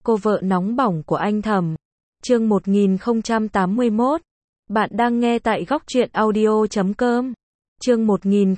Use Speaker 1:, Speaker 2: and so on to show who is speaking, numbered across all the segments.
Speaker 1: cô vợ nóng bỏng của anh Thẩm. Chương 1081. Bạn đang nghe tại góc truyện audio.com. Chương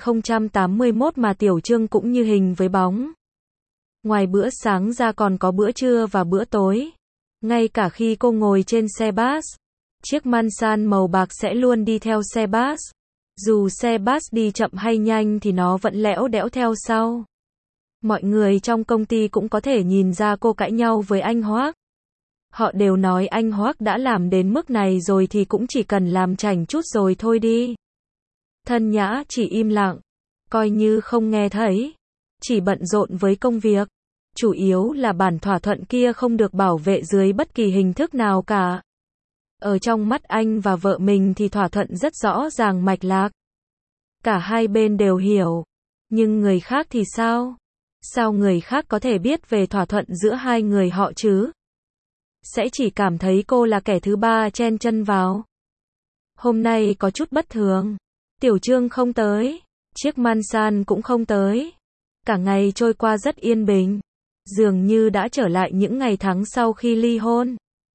Speaker 1: 1081 mà Tiểu Trương cũng như hình với bóng. Ngoài bữa sáng ra còn có bữa trưa và bữa tối. Ngay cả khi cô ngồi trên xe bus, chiếc Mansan màu bạc sẽ luôn đi theo xe bus. Dù xe bus đi chậm hay nhanh thì nó vẫn lẽo đẽo theo sau. Mọi người trong công ty cũng có thể nhìn ra cô cãi nhau với anh Hoác. Họ đều nói anh Hoác đã làm đến mức này rồi thì cũng chỉ cần làm chảnh chút rồi thôi đi. Thân Nhã chỉ im lặng, coi như không nghe thấy, chỉ bận rộn với công việc. Chủ yếu là bản thỏa thuận kia không được bảo vệ dưới bất kỳ hình thức nào cả. Ở trong mắt anh và vợ mình thì thỏa thuận rất rõ ràng mạch lạc. Cả hai bên đều hiểu. Nhưng người khác thì sao? Sao người khác có thể biết về thỏa thuận giữa hai người họ chứ? Sẽ chỉ cảm thấy cô là kẻ thứ ba chen chân vào. Hôm nay có chút bất thường. Tiểu Trương không tới. Chiếc Mansan cũng không tới. Cả ngày trôi qua rất yên bình. Dường như đã trở lại những ngày tháng sau khi ly hôn.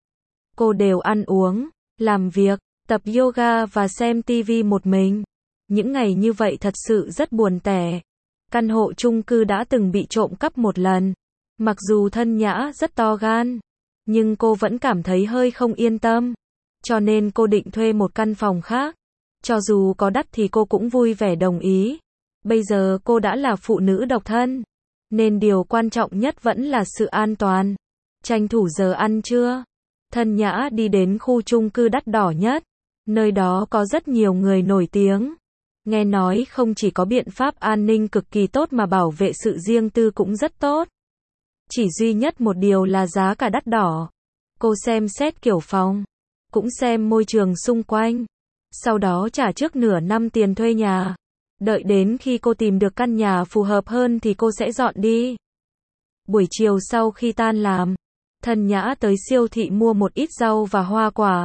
Speaker 1: Cô đều ăn uống, làm việc, tập yoga và xem TV một mình. Những ngày như vậy thật sự rất buồn tẻ. Căn hộ chung cư đã từng bị trộm cắp một lần. Mặc dù Thân Nhã rất to gan, nhưng cô vẫn cảm thấy hơi không yên tâm. Cho nên cô định thuê một căn phòng khác. Cho dù có đắt thì cô cũng vui vẻ đồng ý. Bây giờ cô đã là phụ nữ độc thân, nên điều quan trọng nhất vẫn là sự an toàn. Tranh thủ giờ ăn trưa, Thân Nhã đi đến khu chung cư đắt đỏ nhất. Nơi đó có rất nhiều người nổi tiếng. Nghe nói không chỉ có biện pháp an ninh cực kỳ tốt mà bảo vệ sự riêng tư cũng rất tốt. Chỉ duy nhất một điều là giá cả đắt đỏ. Cô xem xét kiểu phòng, cũng xem môi trường xung quanh. Sau đó trả trước nửa năm tiền thuê nhà. Đợi đến khi cô tìm được căn nhà phù hợp hơn thì cô sẽ dọn đi. Buổi chiều sau khi tan làm, Thân Nhã tới siêu thị mua một ít rau và hoa quả.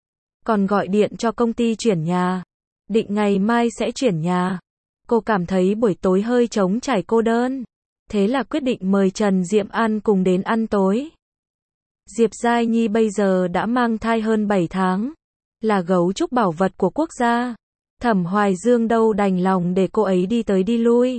Speaker 1: Còn gọi điện cho công ty chuyển nhà. Định ngày mai sẽ chuyển nhà. Cô cảm thấy buổi tối hơi trống trải cô đơn. Thế là quyết định mời Trần Diệm An cùng đến ăn tối. Diệp Giai Nhi bây giờ đã mang thai hơn 7 tháng. Là gấu trúc bảo vật của quốc gia. Thẩm Hoài Dương đâu đành lòng để cô ấy đi tới đi lui.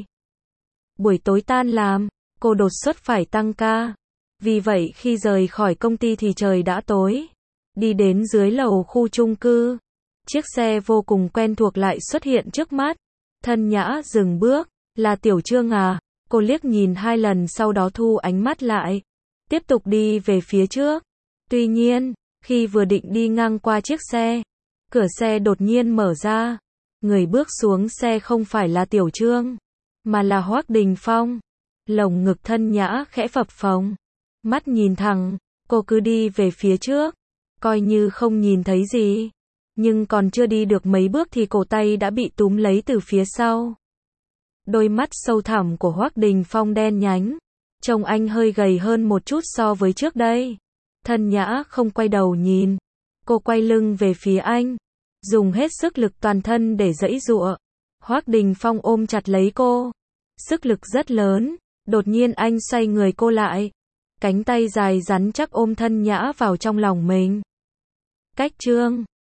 Speaker 1: Buổi tối tan làm, cô đột xuất phải tăng ca. Vì vậy khi rời khỏi công ty thì trời đã tối. Đi đến dưới lầu khu chung cư. Chiếc xe vô cùng quen thuộc lại xuất hiện trước mắt. Thân Nhã dừng bước. Là Tiểu Trương à? Cô liếc nhìn 2 lần sau đó thu ánh mắt lại. Tiếp tục đi về phía trước. Tuy nhiên, khi vừa định đi ngang qua chiếc xe, cửa xe đột nhiên mở ra. Người bước xuống xe không phải là Tiểu Trương, mà là Hoác Đình Phong. Lồng ngực Thân Nhã khẽ phập phồng. Mắt nhìn thẳng, cô cứ đi về phía trước. Coi như không nhìn thấy gì. Nhưng còn chưa đi được mấy bước thì cổ tay đã bị túm lấy từ phía sau. Đôi mắt sâu thẳm của Hoác Đình Phong đen nhánh. Trông anh hơi gầy hơn một chút so với trước đây. Thân Nhã không quay đầu nhìn. Cô quay lưng về phía anh. Dùng hết sức lực toàn thân để giãy giụa. Hoác Đình Phong ôm chặt lấy cô. Sức lực rất lớn. Đột nhiên anh xoay người cô lại. Cánh tay dài rắn chắc ôm Thân Nhã vào trong lòng mình. Cách Trương.